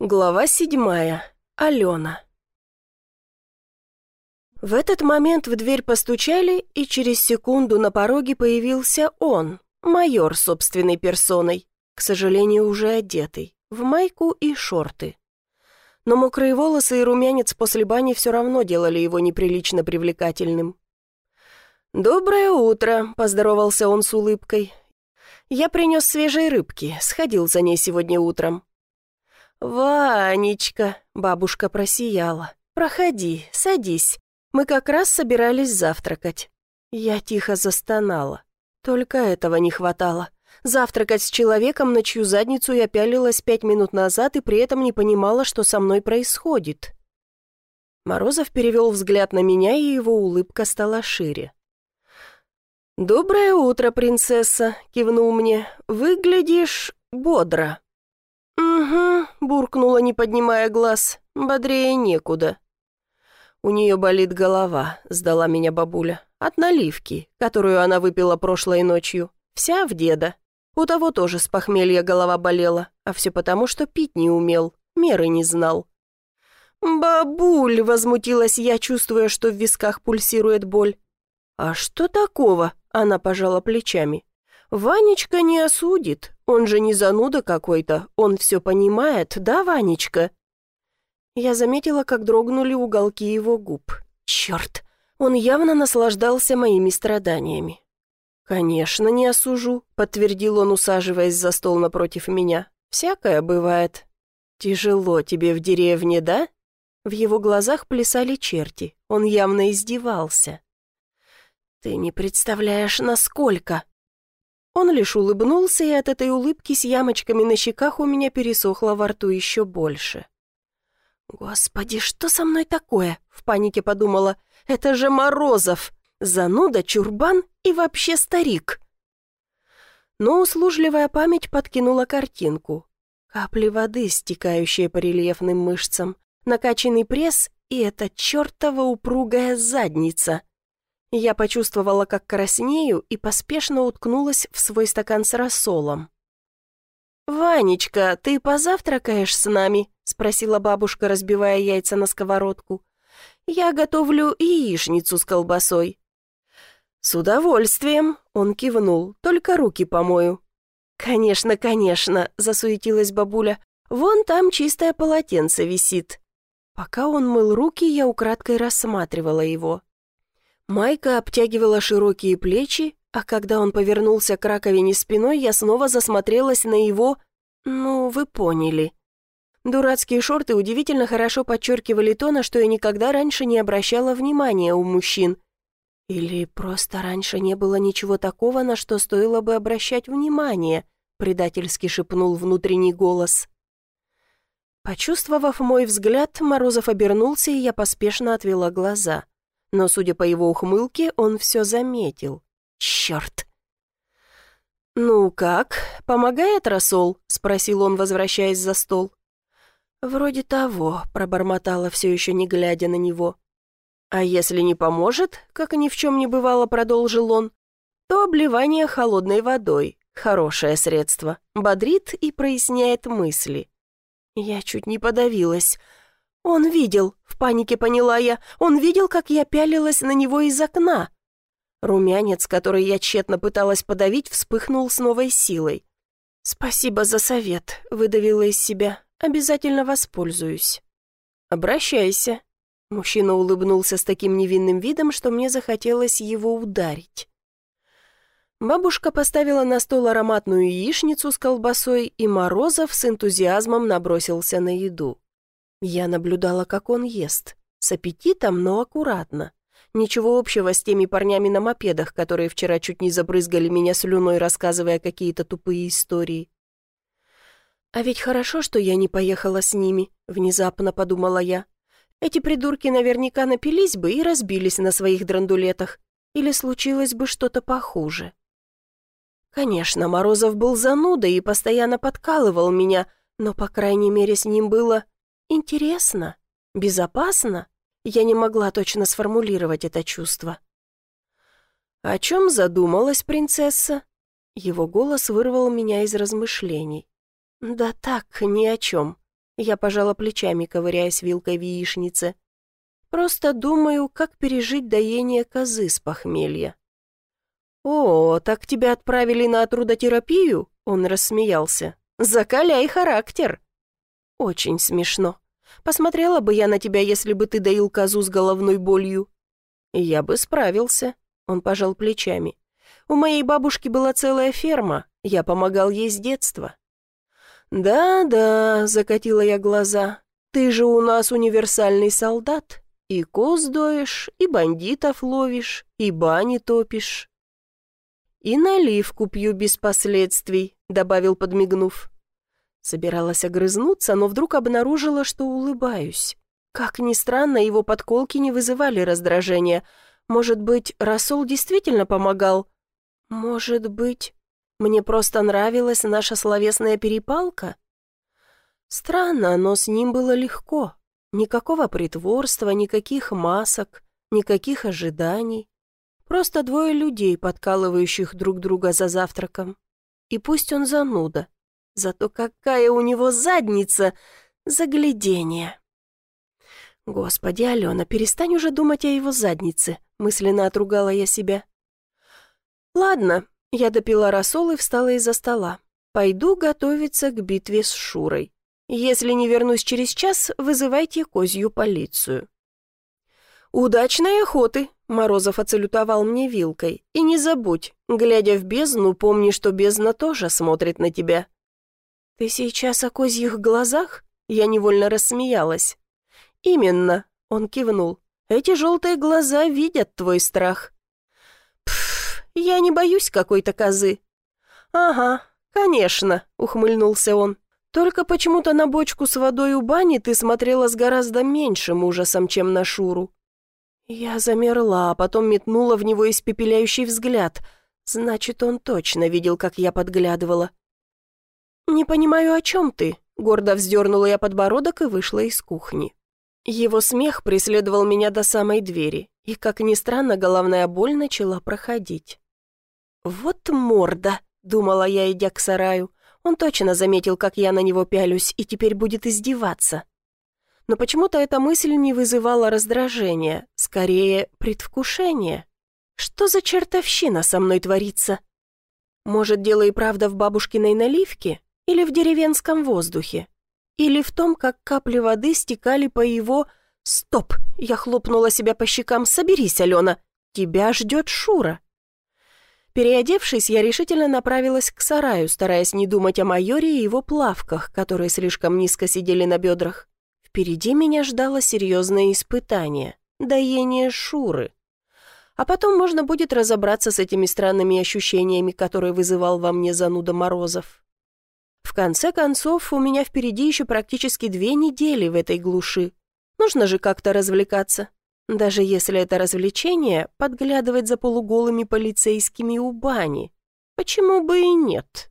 Глава 7. Алена. В этот момент в дверь постучали, и через секунду на пороге появился он, майор собственной персоной, к сожалению, уже одетый, в майку и шорты. Но мокрые волосы и румянец после бани все равно делали его неприлично привлекательным. «Доброе утро», — поздоровался он с улыбкой. «Я принес свежей рыбки, сходил за ней сегодня утром». «Ванечка», — бабушка просияла, — «проходи, садись. Мы как раз собирались завтракать». Я тихо застонала. Только этого не хватало. Завтракать с человеком, на чью задницу я пялилась 5 минут назад и при этом не понимала, что со мной происходит. Морозов перевел взгляд на меня, и его улыбка стала шире. «Доброе утро, принцесса», — кивнул мне. «Выглядишь бодро». «Угу», — буркнула, не поднимая глаз, — «бодрее некуда». «У нее болит голова», — сдала меня бабуля, — «от наливки, которую она выпила прошлой ночью. Вся в деда. У того тоже с похмелья голова болела, а все потому, что пить не умел, меры не знал». «Бабуль», — возмутилась я, чувствуя, что в висках пульсирует боль. «А что такого?» — она пожала плечами. «Ванечка не осудит, он же не зануда какой-то, он все понимает, да, Ванечка?» Я заметила, как дрогнули уголки его губ. Черт, он явно наслаждался моими страданиями. «Конечно, не осужу», — подтвердил он, усаживаясь за стол напротив меня. «Всякое бывает». «Тяжело тебе в деревне, да?» В его глазах плясали черти, он явно издевался. «Ты не представляешь, насколько...» Он лишь улыбнулся, и от этой улыбки с ямочками на щеках у меня пересохло во рту еще больше. «Господи, что со мной такое?» — в панике подумала. «Это же Морозов! Зануда, чурбан и вообще старик!» Но услужливая память подкинула картинку. Капли воды, стекающие по рельефным мышцам, накачанный пресс и эта чертова упругая задница. Я почувствовала, как краснею, и поспешно уткнулась в свой стакан с рассолом. «Ванечка, ты позавтракаешь с нами?» — спросила бабушка, разбивая яйца на сковородку. «Я готовлю яичницу с колбасой». «С удовольствием», — он кивнул, — «только руки помою». «Конечно, конечно», — засуетилась бабуля, — «вон там чистое полотенце висит». Пока он мыл руки, я украдкой рассматривала его. Майка обтягивала широкие плечи, а когда он повернулся к раковине спиной, я снова засмотрелась на его... Ну, вы поняли. Дурацкие шорты удивительно хорошо подчеркивали то, на что я никогда раньше не обращала внимания у мужчин. Или просто раньше не было ничего такого, на что стоило бы обращать внимание, предательски шепнул внутренний голос. Почувствовав мой взгляд, Морозов обернулся, и я поспешно отвела глаза. Но, судя по его ухмылке, он все заметил. Черт! «Ну как, помогает рассол?» — спросил он, возвращаясь за стол. «Вроде того», — пробормотала, все еще не глядя на него. «А если не поможет, как ни в чем не бывало», — продолжил он, «то обливание холодной водой. Хорошее средство. Бодрит и проясняет мысли». Я чуть не подавилась. «Он видел», — в панике поняла я, «он видел, как я пялилась на него из окна». Румянец, который я тщетно пыталась подавить, вспыхнул с новой силой. «Спасибо за совет», — выдавила из себя. «Обязательно воспользуюсь». «Обращайся». Мужчина улыбнулся с таким невинным видом, что мне захотелось его ударить. Бабушка поставила на стол ароматную яичницу с колбасой, и Морозов с энтузиазмом набросился на еду. Я наблюдала, как он ест. С аппетитом, но аккуратно. Ничего общего с теми парнями на мопедах, которые вчера чуть не забрызгали меня слюной, рассказывая какие-то тупые истории. «А ведь хорошо, что я не поехала с ними», — внезапно подумала я. «Эти придурки наверняка напились бы и разбились на своих драндулетах. Или случилось бы что-то похуже». Конечно, Морозов был занудой и постоянно подкалывал меня, но, по крайней мере, с ним было интересно, безопасно. Я не могла точно сформулировать это чувство. «О чем задумалась принцесса?» Его голос вырвал меня из размышлений. «Да так, ни о чем». Я пожала плечами, ковыряясь вилкой в яичнице. «Просто думаю, как пережить доение козы с похмелья». «О, так тебя отправили на трудотерапию?» Он рассмеялся. «Закаляй характер». «Очень смешно. Посмотрела бы я на тебя, если бы ты доил козу с головной болью». «Я бы справился», — он пожал плечами. «У моей бабушки была целая ферма, я помогал ей с детства». «Да-да», — закатила я глаза, — «ты же у нас универсальный солдат. И коз доишь, и бандитов ловишь, и бани топишь». «И наливку пью без последствий», — добавил, подмигнув. Собиралась огрызнуться, но вдруг обнаружила, что улыбаюсь. Как ни странно, его подколки не вызывали раздражения. Может быть, рассол действительно помогал? Может быть, мне просто нравилась наша словесная перепалка? Странно, но с ним было легко. Никакого притворства, никаких масок, никаких ожиданий. Просто двое людей, подкалывающих друг друга за завтраком. И пусть он зануда, зато какая у него задница! Загляденье! «Господи, Алена, перестань уже думать о его заднице», — мысленно отругала я себя. «Ладно», — я допила рассол и встала из-за стола. «Пойду готовиться к битве с Шурой. Если не вернусь через час, вызывайте козью полицию». «Удачной охоты!» — Морозов отсалютовал мне вилкой. «И не забудь, глядя в бездну, помни, что бездна тоже смотрит на тебя». «Ты сейчас о козьих глазах?» — я невольно рассмеялась. «Именно», — он кивнул. «Эти желтые глаза видят твой страх». «Пф, я не боюсь какой-то козы». «Ага, конечно», — ухмыльнулся он. «Только почему-то на бочку с водой у бани ты смотрела с гораздо меньшим ужасом, чем на Шуру». Я замерла, а потом метнула в него испепеляющий взгляд. Значит, он точно видел, как я подглядывала. «Не понимаю, о чем ты?» — гордо вздернула я подбородок и вышла из кухни. Его смех преследовал меня до самой двери, и, как ни странно, головная боль начала проходить. «Вот морда!» — думала я, идя к сараю. Он точно заметил, как я на него пялюсь, и теперь будет издеваться. Но почему-то эта мысль не вызывала раздражения, скорее предвкушения. Что за чертовщина со мной творится? Может, дело и правда в бабушкиной наливке? Или в деревенском воздухе? Или в том, как капли воды стекали по его... Стоп! Я хлопнула себя по щекам. Соберись, Алена! Тебя ждет Шура. Переодевшись, я решительно направилась к сараю, стараясь не думать о майоре и его плавках, которые слишком низко сидели на бедрах. Впереди меня ждало серьезное испытание — доение Шуры. А потом можно будет разобраться с этими странными ощущениями, которые вызывал во мне зануда Морозов. В конце концов, у меня впереди еще практически 2 недели в этой глуши. Нужно же как-то развлекаться. Даже если это развлечение — подглядывать за полуголыми полицейскими у бани. Почему бы и нет?